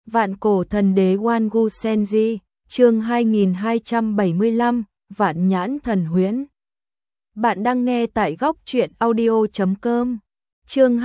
Vạn cổ thần đế Wangu Senji, chương 2275, Vạn nhãn thần huyễn. Bạn đang nghe tại góc truyện audio.com. Chương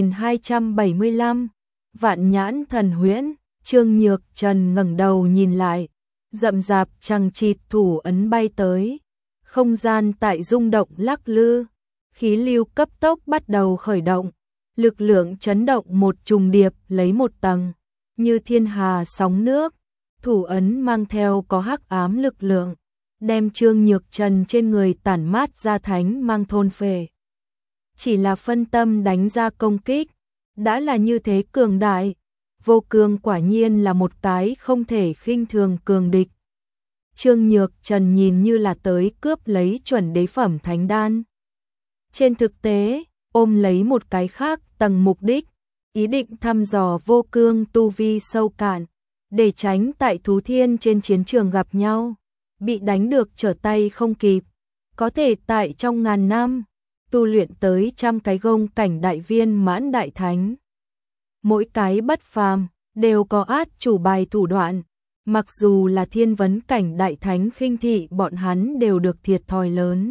2275, Vạn nhãn thần huyễn. Trương Nhược Trần ngẩng đầu nhìn lại, rậm rạp chằng chịt thủ ấn bay tới, không gian tại rung động lắc lư, khí lưu cấp tốc bắt đầu khởi động, lực lượng chấn động một trùng điệp lấy một tầng, như thiên hà sóng nước, thủ ấn mang theo có hắc ám lực lượng, đem Trương Nhược Trần trên người tản mát ra thánh mang thôn phệ. Chỉ là phân tâm đánh ra công kích, đã là như thế cường đại, Vô Cương quả nhiên là một cái không thể khinh thường cường địch. Trương Nhược Trần nhìn như là tới cướp lấy chuẩn đế phẩm thánh đan. Trên thực tế, ôm lấy một cái khác tầng mục đích, ý định thăm dò Vô Cương tu vi sâu cạn, để tránh tại thú thiên trên chiến trường gặp nhau, bị đánh được trở tay không kịp, có thể tại trong ngàn năm, tu luyện tới trăm cái gông cảnh đại viên mãn đại thánh. Mỗi cái bất phàm, đều có át chủ bài thủ đoạn, mặc dù là thiên vấn cảnh đại thánh khinh thị bọn hắn đều được thiệt thòi lớn.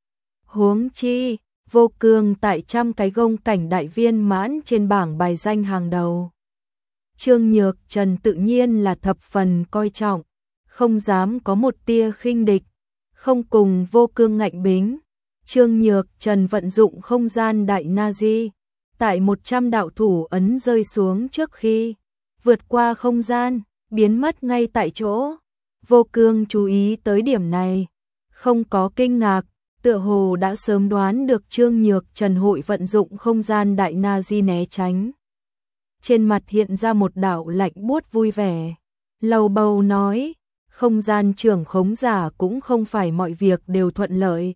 Huống chi, Vô Cương tại trăm cái gông cảnh đại viên mãn trên bảng bài danh hàng đầu. Trương Nhược Trần tự nhiên là thập phần coi trọng, không dám có một tia khinh địch, không cùng Vô Cương ngạnh bính. Trương Nhược Trần vận dụng không gian đại Nazi, tại 100 đạo thủ ấn rơi xuống trước khi vượt qua không gian, biến mất ngay tại chỗ. Vô Cương chú ý tới điểm này, không có kinh ngạc, tựa hồ đã sớm đoán được Trương Nhược Trần hội vận dụng không gian đại Nazi né tránh. Trên mặt hiện ra một đạo lạnh buốt vui vẻ, lầu bầu nói, không gian trưởng khống giả cũng không phải mọi việc đều thuận lợi.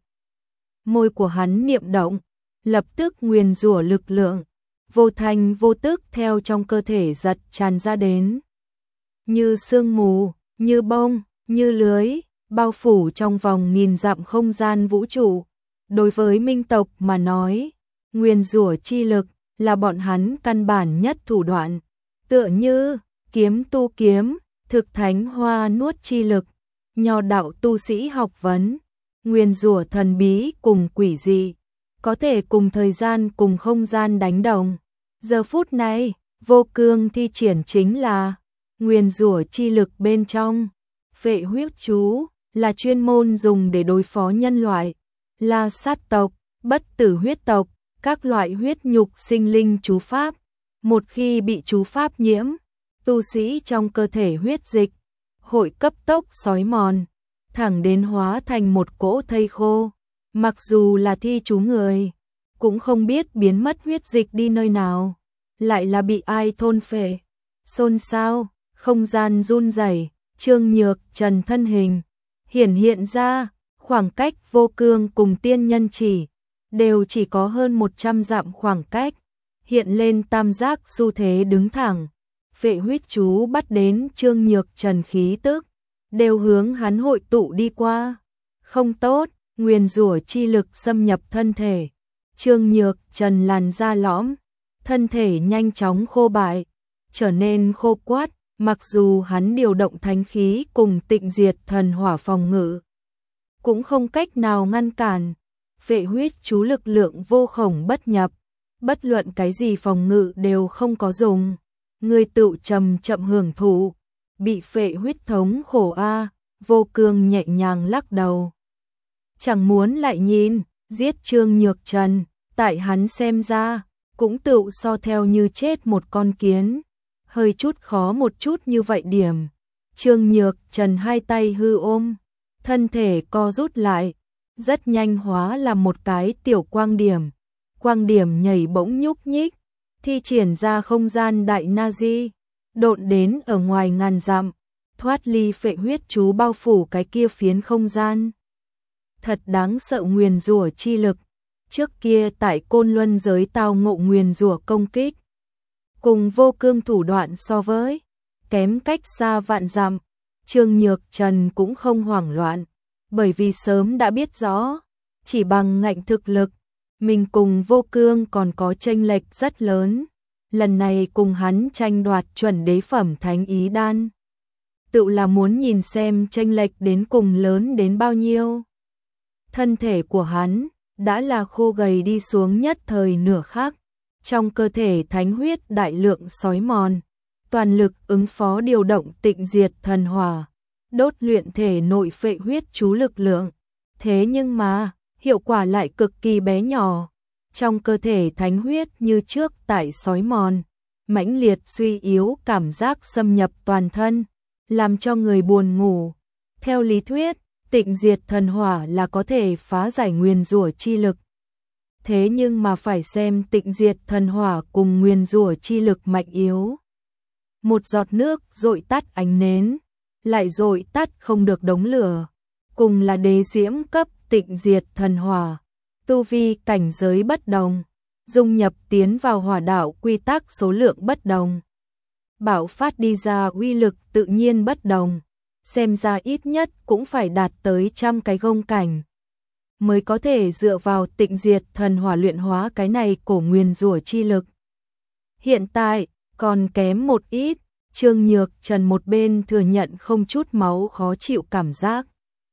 Môi của hắn niệm động, lập tức nguyền rủa lực lượng, vô thanh vô tức theo trong cơ thể giật tràn ra đến. Như sương mù, như bông, như lưới, bao phủ trong vòng nghìn dặm không gian vũ trụ. Đối với minh tộc mà nói, nguyền rủa chi lực là bọn hắn căn bản nhất thủ đoạn, tựa như kiếm tu kiếm, thực thánh hoa nuốt chi lực, nho đạo tu sĩ học vấn, nguyền rủa thần bí cùng quỷ dị, có thể cùng thời gian cùng không gian đánh đồng. Giờ phút này, Vô Cương thi triển chính là nguyền rủa chi lực bên trong, phệ huyết chú, là chuyên môn dùng để đối phó nhân loại, là sát tộc, bất tử huyết tộc, các loại huyết nhục sinh linh chú pháp. Một khi bị chú pháp nhiễm, tu sĩ trong cơ thể huyết dịch hội cấp tốc xói mòn, thẳng đến hóa thành một cỗ thây khô. Mặc dù là thi chú người, cũng không biết biến mất huyết dịch đi nơi nào, lại là bị ai thôn phệ. Xôn xao, không gian run rẩy, Trương Nhược Trần thân hình hiển hiện ra, khoảng cách Vô Cương cùng tiên nhân đều chỉ có hơn 100 dặm khoảng cách, hiện lên tam giác xu thế đứng thẳng. Phệ huyết chú bắt đến Trương Nhược Trần khí tức, đều hướng hắn hội tụ đi qua. Không tốt, nguyền rủa chi lực xâm nhập thân thể. Trương Nhược Trần làn da lõm, thân thể nhanh chóng khô bại, trở nên khô quắt, mặc dù hắn điều động thánh khí cùng tịnh diệt thần hỏa phòng ngự, cũng không cách nào ngăn cản. Phệ huyết chú lực lượng vô khổng bất nhập, bất luận cái gì phòng ngự đều không có dùng. Người tự chậm hưởng thụ, bị phệ huyết thống khổ a. Vô Cương nhẹ nhàng lắc đầu. Chẳng muốn lại nhìn, giết Trương Nhược Trần, tại hắn xem ra, cũng tự so theo như chết một con kiến. Hơi chút khó một chút như vậy điểm. Trương Nhược Trần hai tay hư ôm, thân thể co rút lại, rất nhanh hóa làm một cái tiểu quang điểm. Quang điểm nhảy bỗng nhúc nhích, thi triển ra không gian đại Nazi, độn đến ở ngoài ngàn dặm, thoát ly phệ huyết chú bao phủ cái kia phiến không gian. Thật đáng sợ nguyền rủa chi lực, trước kia tại Côn Luân giới tao ngộ nguyền rủa công kích, cùng Vô Cương thủ đoạn so với, kém cách xa vạn dặm. Trương Nhược Trần cũng không hoảng loạn, bởi vì sớm đã biết rõ, chỉ bằng ngạnh thực lực, mình cùng Vô Cương còn có chênh lệch rất lớn. lần này cùng hắn tranh đoạt chuẩn đế phẩm thánh ý đan. Tự là muốn nhìn xem chênh lệch đến cùng lớn đến bao nhiêu. Thân thể của hắn đã là khô gầy đi xuống nhất thời nửa khắc, trong cơ thể thánh huyết đại lượng xói mòn, toàn lực ứng phó điều động tịnh diệt thần hỏa, đốt luyện thể nội phệ huyết chú lực lượng. Thế nhưng mà, hiệu quả lại cực kỳ bé nhỏ. Trong cơ thể thánh huyết như trước tại xói mòn, mãnh liệt suy yếu cảm giác xâm nhập toàn thân, làm cho người buồn ngủ. Theo lý thuyết, tịnh diệt thần hỏa là có thể phá giải nguyền rủa chi lực. Thế nhưng mà phải xem tịnh diệt thần hỏa cùng nguyền rủa chi lực mạnh yếu. Một giọt nước dội tắt ánh nến, lại dội tắt không được đống lửa. Cùng là đế diễm cấp tịnh diệt thần hỏa, tu vi cảnh giới bất đồng, dung nhập tiến vào hỏa đạo quy tắc số lượng bất đồng. Bạo phát đi ra uy lực tự nhiên bất đồng, xem ra ít nhất cũng phải đạt tới 100 cái gông cảnh, mới có thể dựa vào tịnh diệt thần hỏa luyện hóa cái này cổ nguyền rủa chi lực. Hiện tại, còn kém một ít, Trương Nhược Trần một bên thừa nhận không chút máu khó chịu cảm giác,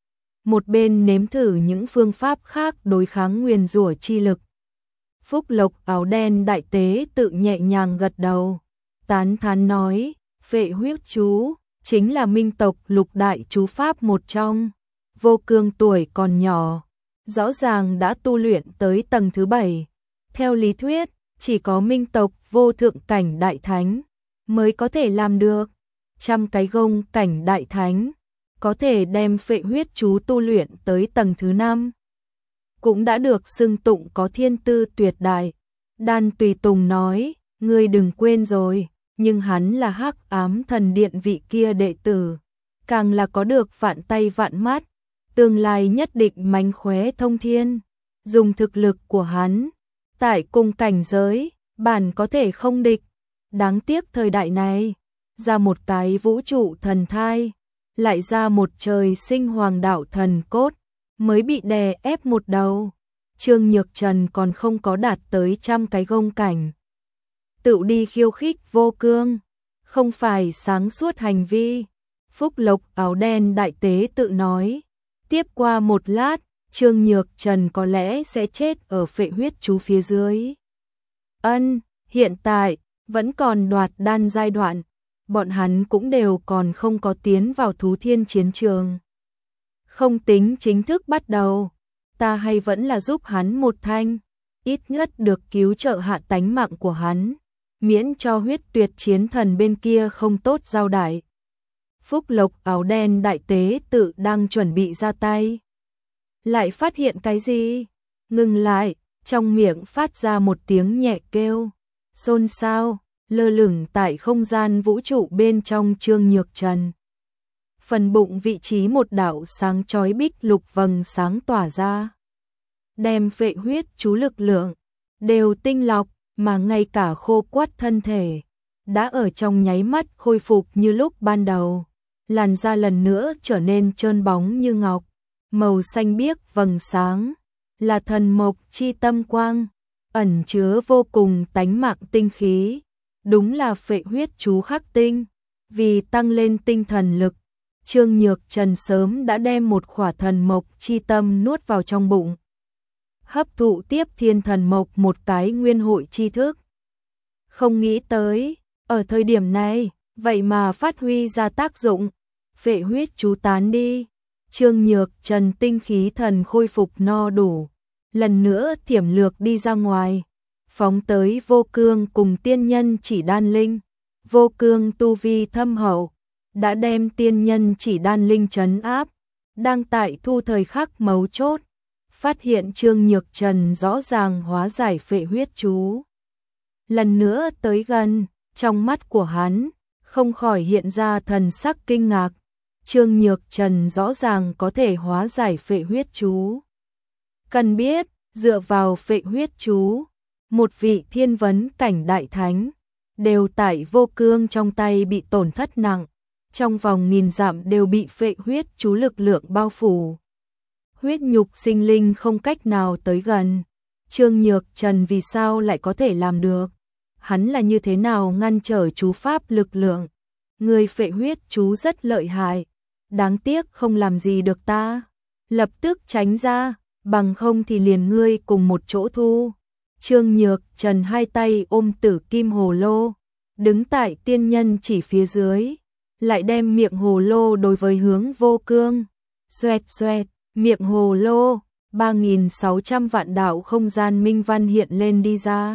một bên nếm thử những phương pháp khác đối kháng nguyền rủa chi lực. Phúc Lộc áo đen đại tế tự nhẹ nhàng gật đầu, tán thán nói, phệ huyết chú chính là minh tộc lục đại chú pháp một trong. Vô Cương tuổi còn nhỏ, rõ ràng đã tu luyện tới tầng thứ 7. Theo lý thuyết, chỉ có minh tộc vô thượng cảnh đại thánh mới có thể làm được. 100 cái gông cảnh đại thánh có thể đem phệ huyết chú tu luyện tới tầng thứ 5. Cũng đã được xưng tụng có thiên tư tuyệt đại. Đan Tùy Tùng nói, ngươi đừng quên rồi, nhưng hắn là Hắc Ám Thần Điện vị kia đệ tử, càng là có được vạn tay vạn mắt, tương lai nhất định mánh khóe thông thiên. Dùng thực lực của hắn, tại cùng cảnh giới, bản có thể không địch. Đáng tiếc thời đại này, ra một cái vũ trụ thần thai, lại ra một trời sinh hoàng đạo thần cốt, mới bị đè ép một đầu. Trương Nhược Trần còn không có đạt tới 100 cái gông cảnh. Tự đi khiêu khích Vô Cương, không phải sáng suốt hành vi. Phúc Lộc áo đen đại tế tự nói, tiếp qua một lát, Trương Nhược Trần có lẽ sẽ chết ở phệ huyết chú phía dưới. Hiện tại, vẫn còn đoạt đan giai đoạn, bọn hắn cũng đều còn không có tiến vào thú thiên chiến trường. Không tính chính thức bắt đầu, ta hay vẫn là giúp hắn một thanh, ít nhất được cứu trợ hạ tánh mạng của hắn, miễn cho huyết tuyệt chiến thần bên kia không tốt giao đãi. Phúc Lộc áo đen đại tế tự đang chuẩn bị ra tay. Lại phát hiện cái gì? Ngừng lại, trong miệng phát ra một tiếng nhẹ kêu. Xôn xao, lơ lửng tại không gian vũ trụ bên trong Trương Nhược Trần. Phần bụng vị trí một đạo sáng chói bích lục vầng sáng tỏa ra. Đem phệ huyết chú lực lượng, đều tinh lọc, mà ngay cả khô quắt thân thể, đã ở trong nháy mắt khôi phục như lúc ban đầu. Làn da lần nữa trở nên trơn bóng như ngọc, màu xanh biếc vầng sáng, là thần mộc chi tâm quang, ẩn chứa vô cùng tánh mạng tinh khí, đúng là phệ huyết chú khắc tinh. Vì tăng lên tinh thần lực, Trương Nhược Trần sớm đã đem một khỏa thần mộc chi tâm nuốt vào trong bụng, hấp thụ tiếp thiên thần mộc một cái nguyên hội chi thức. Không nghĩ tới, ở thời điểm này, vậy mà phát huy ra tác dụng, phệ huyết chú tán đi, Trương Nhược Trần tinh khí thần khôi phục no đủ, lần nữa thiểm lược đi ra ngoài, phóng tới Vô Cương cùng tiên nhân chỉ đan linh. Vô Cương tu vi thâm hậu, đã đem tiên nhân chỉ đan linh trấn áp, đang tại thu thời khắc mấu chốt, phát hiện Trương Nhược Trần rõ ràng hóa giải phệ huyết chú. Lần nữa tới gần, trong mắt của hắn, không khỏi hiện ra thần sắc kinh ngạc. Trương Nhược Trần rõ ràng có thể hóa giải phệ huyết chú. Cần biết, dựa vào phệ huyết chú, một vị thiên vấn cảnh đại thánh, đều tại Vô Cương trong tay bị tổn thất nặng, trong vòng 1000 dặm đều bị phệ huyết chú lực lượng bao phủ. Huyết nhục sinh linh không cách nào tới gần. Trương Nhược Trần vì sao lại có thể làm được? hắn là như thế nào ngăn trở chú pháp lực lượng. Người phệ huyết chú rất lợi hại, đáng tiếc không làm gì được ta. Lập tức tránh ra, bằng không thì liền ngươi cùng một chỗ thu. Trương Nhược Trần hai tay ôm tử kim hồ lô, đứng tại tiên nhân chỉ phía dưới, lại đem miệng hồ lô đối với hướng Vô Cương. Xoẹt xoẹt, miệng hồ lô, 3.600 vạn đạo không gian minh văn hiện lên đi ra.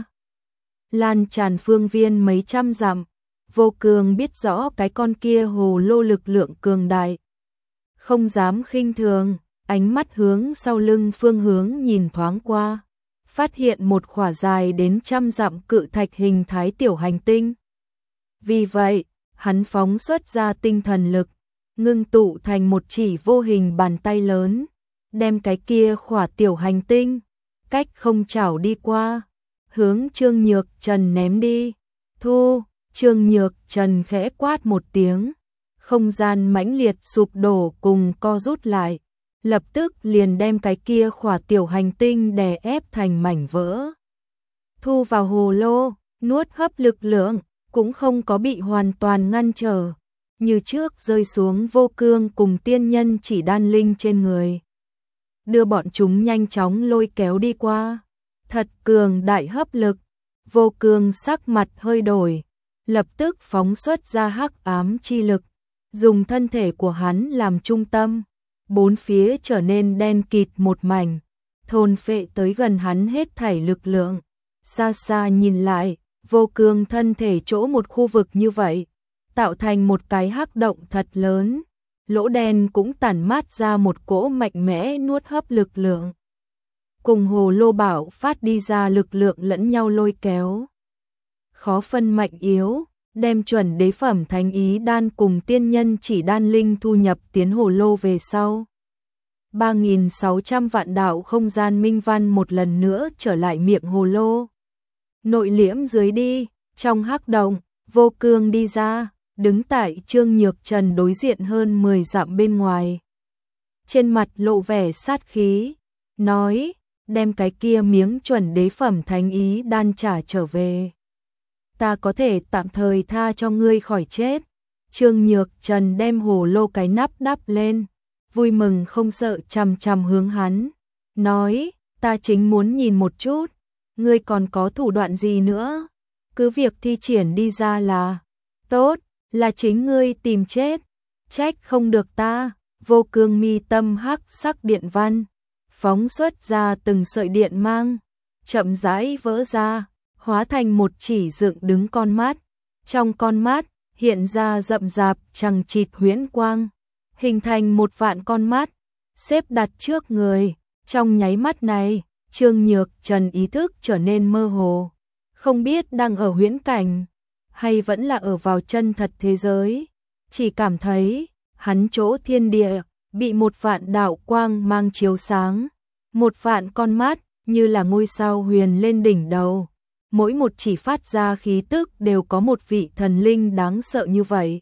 Lan tràn phương viên mấy trăm dặm. Vô Cương biết rõ cái con kia hồ lô lực lượng cường đại, không dám khinh thường, ánh mắt hướng sau lưng phương hướng nhìn thoáng qua, phát hiện một khỏa dài đến trăm dặm cự thạch hình thái tiểu hành tinh. Vì vậy, hắn phóng xuất ra tinh thần lực, ngưng tụ thành một chỉ vô hình bàn tay lớn, đem cái kia khỏa tiểu hành tinh cách không chảo đi qua, hướng Trương Nhược Trần ném đi. Thu. Trương Nhược Trần khẽ quát một tiếng, không gian mãnh liệt sụp đổ cùng co rút lại, lập tức liền đem cái kia khỏa tiểu hành tinh đè ép thành mảnh vỡ. Thu vào hồ lô, nuốt hấp lực lượng, cũng không có bị hoàn toàn ngăn trở, như trước rơi xuống Vô Cương cùng tiên nhân chỉ đan linh trên người, đưa bọn chúng nhanh chóng lôi kéo đi qua. Thật cường đại hấp lực. Vô Cương sắc mặt hơi đổi, lập tức phóng xuất ra hắc ám chi lực, dùng thân thể của hắn làm trung tâm, bốn phía trở nên đen kịt một mảnh, thôn phệ tới gần hắn hết thảy lực lượng. Xa xa nhìn lại, Vô Cương thân thể chỗ một khu vực như vậy, tạo thành một cái hắc động thật lớn, lỗ đen cũng tản mát ra một cỗ mạnh mẽ nuốt hấp lực lượng, cùng hồ lô bảo phát đi ra lực lượng lẫn nhau lôi kéo, khó phân mạnh yếu, đem chuẩn đế phẩm thánh ý đan cùng tiên nhân chỉ đan linh thu nhập tiến hồ lô về sau. 3.600 vạn đạo không gian minh văn một lần nữa trở lại miệng hồ lô. Nội liễm dưới đi, trong hắc động, Vô Cương đi ra, đứng tại Trương Nhược Trần đối diện hơn 10 dặm bên ngoài. Trên mặt lộ vẻ sát khí, nói, đem cái kia miếng chuẩn đế phẩm thánh ý đan trả trở về. Ta có thể tạm thời tha cho ngươi khỏi chết. Trương Nhược Trần đem hồ lô cái nắp đắp lên, vui mừng không sợ chằm chằm hướng hắn, nói, ta chính muốn nhìn một chút, ngươi còn có thủ đoạn gì nữa, cứ việc thi triển đi ra là tốt, là chính ngươi tìm chết, trách không được ta. Vô Cương mi tâm hắc sắc điện văn, phóng xuất ra từng sợi điện mang, chậm rãi vỡ ra, hóa thành một chỉ dựng đứng con mắt, trong con mắt hiện ra rậm rạp chằng chịt huyễn quang, hình thành một vạn con mắt, xếp đặt trước người. Trong nháy mắt này, Trương Nhược Trần ý thức trở nên mơ hồ, không biết đang ở huyễn cảnh, hay vẫn là ở vào chân thật thế giới, chỉ cảm thấy, hắn chỗ thiên địa, bị một vạn đạo quang mang chiếu sáng, một vạn con mắt, như là ngôi sao huyền lên đỉnh đầu, mỗi một chỉ phát ra khí tức đều có một vị thần linh đáng sợ như vậy.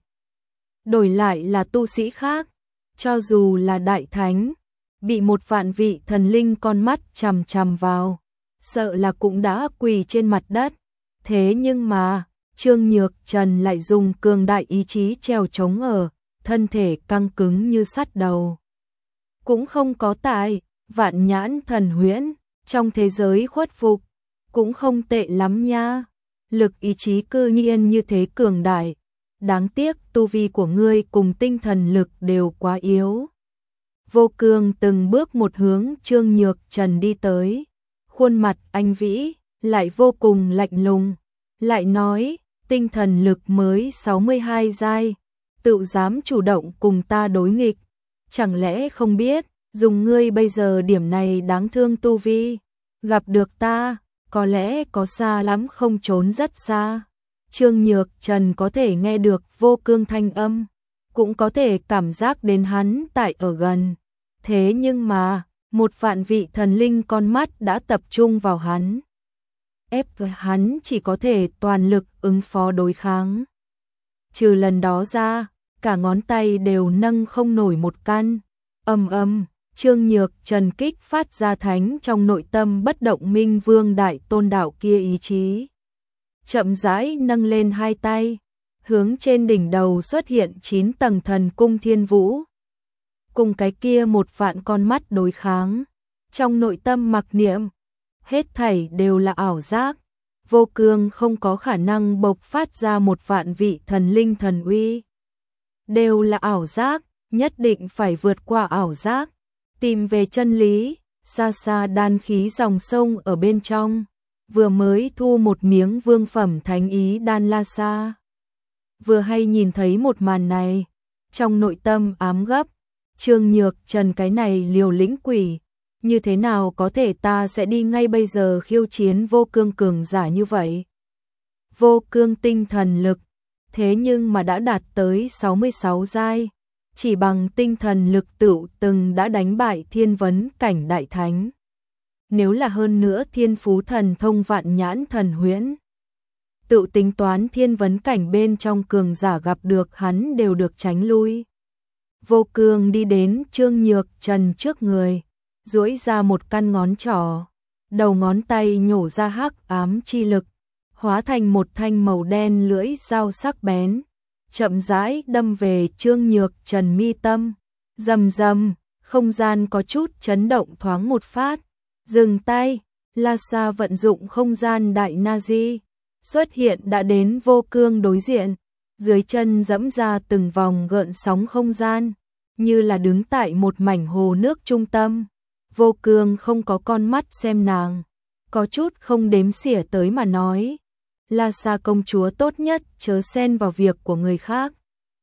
Đổi lại là tu sĩ khác, cho dù là đại thánh, bị một vạn vị thần linh con mắt chằm chằm vào, sợ là cũng đã quỳ trên mặt đất. Thế nhưng mà, Trương Nhược Trần lại dùng cường đại ý chí treo chống ở, thân thể căng cứng như sắt đầu. Cũng không có tại, vạn nhãn thần huyễn, trong thế giới khuất phục, cũng không tệ lắm nha. Lực ý chí cư nhiên như thế cường đại, đáng tiếc tu vi của ngươi cùng tinh thần lực đều quá yếu. Vô Cương từng bước một hướng Trương Nhược Trần đi tới, khuôn mặt anh vĩ, lại vô cùng lạnh lùng, lại nói, tinh thần lực mới 62 giai, tự dám chủ động cùng ta đối nghịch, chẳng lẽ không biết, dùng ngươi bây giờ điểm này đáng thương tu vi, gặp được ta, có lẽ có xa lắm không trốn rất xa. Trương Nhược Trần có thể nghe được Vô Cương thanh âm, cũng có thể cảm giác đến hắn tại ở gần. Thế nhưng mà, một vạn vị thần linh con mắt đã tập trung vào hắn, ép hắn chỉ có thể toàn lực ứng phó đối kháng. Trừ lần đó ra, cả ngón tay đều nâng không nổi một căn. Trương Nhược Trần kích phát ra thánh trong nội tâm bất động minh vương đại tôn đạo kia ý chí. chậm rãi nâng lên hai tay, hướng trên đỉnh đầu xuất hiện 9 tầng thần cung thiên vũ. Cùng cái kia 1.000.000 con mắt đối kháng, trong nội tâm mặc niệm, hết thảy đều là ảo giác, Vô Cương không có khả năng bộc phát ra 1.000.000 vị thần linh thần uy. Đều là ảo giác, nhất định phải vượt qua ảo giác, tìm về chân lý. Xa xa đan khí dòng sông ở bên trong, vừa mới thu một miếng vương phẩm thánh ý đan la sa. Vừa hay nhìn thấy một màn này, trong nội tâm ám gấp, Trương Nhược Trần cái này liều lĩnh quỷ, như thế nào có thể ta sẽ đi ngay bây giờ khiêu chiến Vô Cương cường giả như vậy. Vô Cương tinh thần lực, thế nhưng mà đã đạt tới 66 giai. Chỉ bằng tinh thần lực tựu từng đã đánh bại thiên vấn cảnh đại thánh. Nếu là hơn nữa thiên phú thần thông vạn nhãn thần huyễn, tự tính toán thiên vấn cảnh bên trong cường giả gặp được hắn đều được tránh lui. Vô Cương đi đến Trương Nhược Trần trước người, duỗi ra một căn ngón trỏ, đầu ngón tay nhổ ra hắc ám chi lực, hóa thành một thanh màu đen lưỡi dao sắc bén, chậm rãi đâm về Trương Nhược Trần mi tâm. Rầm rầm, không gian có chút chấn động thoáng một phát. Dừng tay, La Sa vận dụng không gian đại Nazi, xuất hiện đã đến Vô Cương đối diện, dưới chân dẫm ra từng vòng gợn sóng không gian, như là đứng tại một mảnh hồ nước trung tâm. Vô Cương không có con mắt xem nàng, có chút không đếm xỉa tới mà nói. La Sa công chúa tốt nhất chớ xen vào việc của người khác.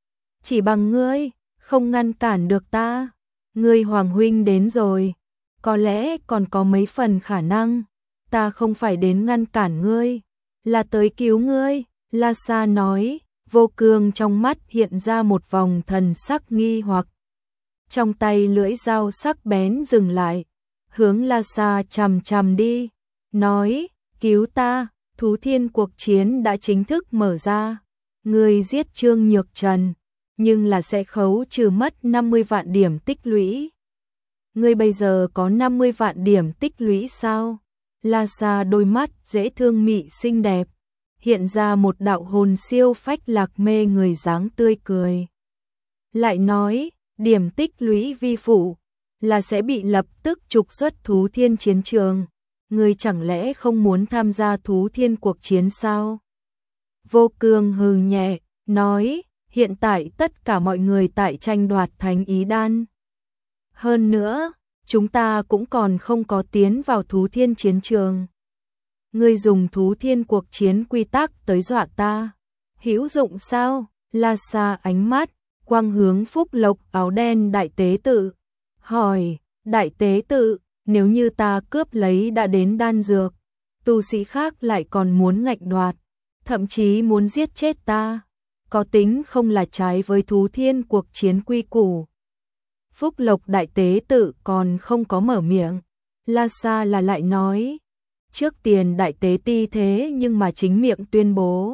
Chỉ bằng ngươi, không ngăn cản được ta. Ngươi Hoàng huynh đến rồi, có lẽ còn có mấy phần khả năng. Ta không phải đến ngăn cản ngươi, là tới cứu ngươi. La Sa nói. Vô Cương trong mắt hiện ra một vòng thần sắc nghi hoặc. Trong tay lưỡi dao sắc bén dừng lại, hướng La Sa chằm chằm đi, nói, cứu ta. Thú thiên cuộc chiến đã chính thức mở ra. Ngươi giết Trương Nhược Trần, nhưng là sẽ khấu trừ mất 50 vạn điểm tích lũy. Ngươi bây giờ có 50 vạn điểm tích lũy sao? La Sa đôi mắt dễ thương mị xinh đẹp, hiện ra một đạo hồn siêu phách lạc mê người dáng tươi cười. Lại nói, điểm tích lũy vi phụ là sẽ bị lập tức trục xuất thú thiên chiến trường. Ngươi chẳng lẽ không muốn tham gia thú thiên cuộc chiến sao? Vô Cương hừ nhẹ, nói, hiện tại tất cả mọi người tại tranh đoạt thánh ý đan. Hơn nữa, chúng ta cũng còn không có tiến vào thú thiên chiến trường. Ngươi dùng thú thiên cuộc chiến quy tắc tới dọa ta, hữu dụng sao? La Sa ánh mắt quang hướng Phúc Lộc áo đen đại tế tự, hỏi, đại tế tự, nếu như ta cướp lấy đã đến đan dược, tu sĩ khác lại còn muốn ngạnh đoạt, thậm chí muốn giết chết ta, có tính không là trái với thú thiên cuộc chiến quy củ? Phúc Lộc đại tế tự còn không có mở miệng, La Sa là lại nói, trước tiền đại tế ti thế nhưng mà chính miệng tuyên bố.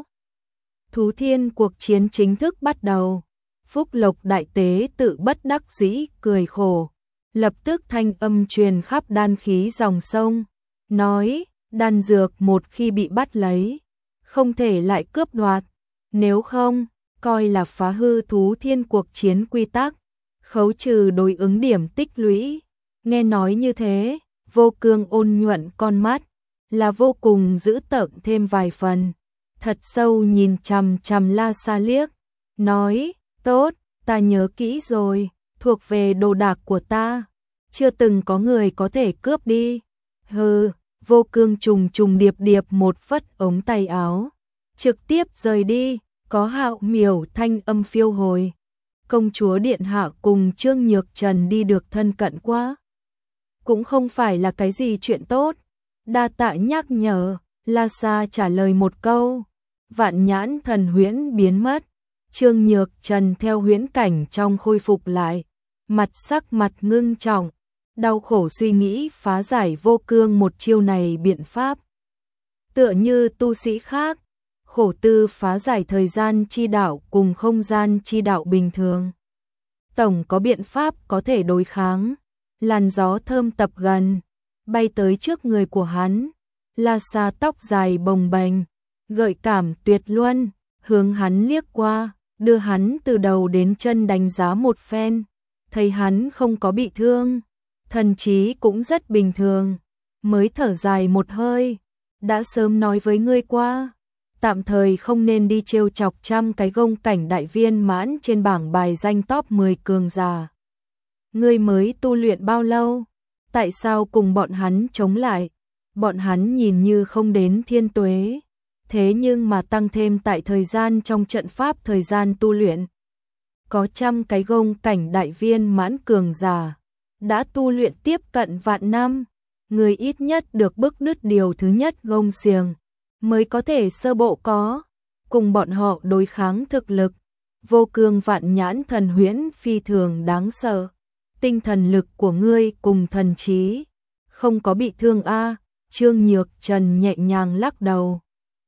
Thú thiên cuộc chiến chính thức bắt đầu. Phúc Lộc đại tế tự bất đắc dĩ cười khổ, lập tức thanh âm truyền khắp đan khí dòng sông, nói, đan dược một khi bị bắt lấy, không thể lại cướp đoạt, nếu không, coi là phá hư thú thiên cuộc chiến quy tắc, khấu trừ đối ứng điểm tích lũy. Nghe nói như thế, Vô Cương ôn nhuận con mắt, là vô cùng dữ tợn thêm vài phần, thật sâu nhìn chằm chằm La Sa liếc, nói, tốt, ta nhớ kỹ rồi, thuộc về đồ đạc của ta, chưa từng có người có thể cướp đi. Hừ, Vô Cương trùng trùng điệp điệp một phất ống tay áo, trực tiếp rời đi, có Hạo Miểu thanh âm phiêu hồi. Công chúa điện hạ cùng Trương Nhược Trần đi được thân cận quá, cũng không phải là cái gì chuyện tốt. Đa tạ nhắc nhở, La Sa trả lời một câu, vạn nhãn thần huyễn biến mất. Trương Nhược Trần theo huyễn cảnh trong khôi phục lại, mặt sắc mặt ngưng trọng, đau khổ suy nghĩ phá giải Vô Cương một chiêu này biện pháp. Tựa như tu sĩ khác, khổ tư phá giải thời gian chi đạo cùng không gian chi đạo bình thường. Tổng có biện pháp có thể đối kháng. Làn gió thơm tập gần, bay tới trước người của hắn. La Sa tóc dài bồng bềnh, gợi cảm tuyệt luân, hướng hắn liếc qua, đưa hắn từ đầu đến chân đánh giá một phen, thấy hắn không có bị thương, thần trí cũng rất bình thường, mới thở dài một hơi, đã sớm nói với ngươi qua, tạm thời không nên đi trêu chọc trăm cái gông cảnh đại viên mãn trên bảng bài danh top 10 cường giả. Ngươi mới tu luyện bao lâu? Tại sao cùng bọn hắn chống lại? Bọn hắn nhìn như không đến thiên tuế, thế nhưng mà tăng thêm tại thời gian trong trận pháp thời gian tu luyện. Có trăm cái gông cảnh đại viên mãn cường giả, đã tu luyện tiếp cận vạn năm, người ít nhất được bức đứt điều thứ nhất gông xiềng, mới có thể sơ bộ có, cùng bọn họ đối kháng thực lực, vô cương vạn nhãn thần huyễn phi thường đáng sợ, tinh thần lực của ngươi cùng thần trí, không có bị thương a. Trương Nhược Trần nhẹ nhàng lắc đầu,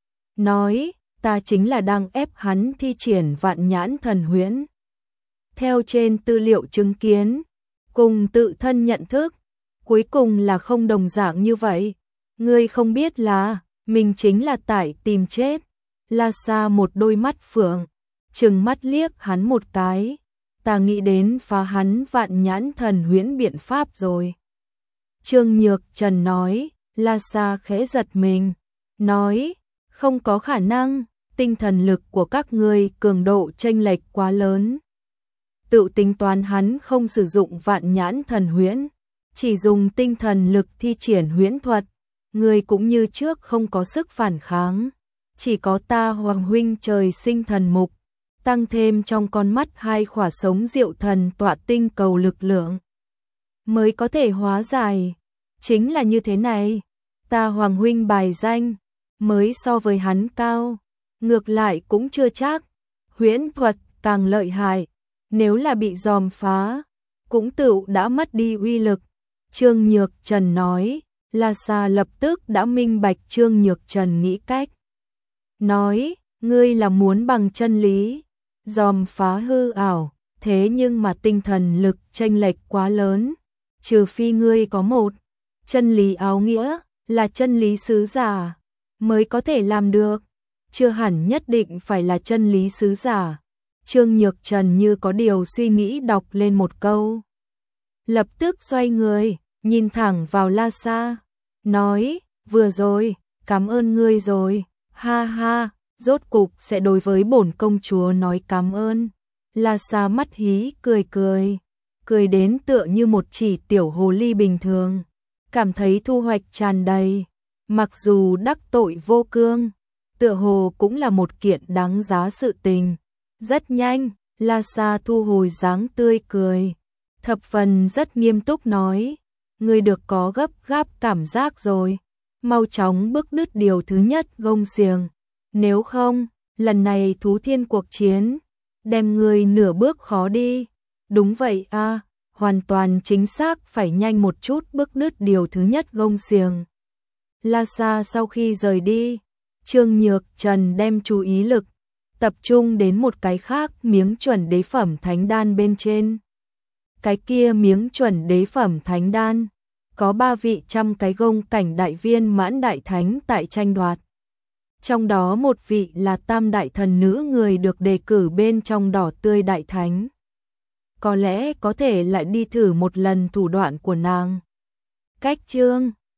nói, ta chính là đang ép hắn thi triển vạn nhãn thần huyễn. Theo trên tư liệu chứng kiến, cùng tự thân nhận thức, cuối cùng là không đồng dạng như vậy. Ngươi không biết là, mình chính là tại tìm chết. La Sa một đôi mắt phượng, trừng mắt liếc hắn một cái. Ta nghĩ đến phá hắn vạn nhãn thần huyễn biện pháp rồi. Trương Nhược Trần nói, La Sa khẽ giật mình, nói, không có khả năng, tinh thần lực của các ngươi cường độ chênh lệch quá lớn. Tự tính toán hắn không sử dụng vạn nhãn thần huyễn, chỉ dùng tinh thần lực thi triển huyễn thuật, người cũng như trước không có sức phản kháng, chỉ có ta Hoàng huynh trời sinh thần mục, tăng thêm trong con mắt hai khỏa sống diệu thần tọa tinh cầu lực lượng, mới có thể hóa giải. Chính là như thế này, ta Hoàng huynh bài danh, mới so với hắn cao, ngược lại cũng chưa chắc, huyễn thuật càng lợi hại, nếu là bị dòm phá, cũng tựu đã mất đi uy lực. Trương Nhược Trần nói, La Sa lập tức đã minh bạch Trương Nhược Trần nghĩ cách. Nói, ngươi là muốn bằng chân lý, dòm phá hư ảo, thế nhưng mà tinh thần lực chênh lệch quá lớn, trừ phi ngươi có một chân lý áo nghĩa, là chân lý sứ giả, mới có thể làm được, chưa hẳn nhất định phải là chân lý sứ giả. Trương Nhược Trần như có điều suy nghĩ đọc lên một câu. Lập tức xoay người, nhìn thẳng vào La Sa, nói, vừa rồi, cảm ơn ngươi rồi, ha ha, rốt cục sẽ đối với bổn công chúa nói cảm ơn. La Sa mắt hí cười cười, cười đến tựa như một chỉ tiểu hồ ly bình thường, cảm thấy thu hoạch tràn đầy, mặc dù đắc tội vô cương, tựa hồ cũng là một kiện đáng giá sự tình. Rất nhanh, La Sa thu hồi dáng tươi cười, thập phần rất nghiêm túc nói, ngươi được có gấp gáp cảm giác rồi, mau chóng bức đứt điều thứ nhất gông xiềng, nếu không, lần này thú thiên cuộc chiến, đem ngươi nửa bước khó đi. Đúng vậy a, hoàn toàn chính xác phải nhanh một chút bức đứt điều thứ nhất gông xiềng. La Sa sau khi rời đi, Trương Nhược Trần đem chú ý lực tập trung đến một cái khác miếng chuẩn đế phẩm thánh đan bên trên. Cái kia miếng chuẩn đế phẩm thánh đan, có 3 vị trăm cái gông cảnh đại viên mãn đại thánh tại tranh đoạt. Trong đó một vị là tam đại thần nữ người được đề cử bên trong đỏ tươi đại thánh. Có lẽ có thể lại đi thử một lần thủ đoạn của nàng. Cách chương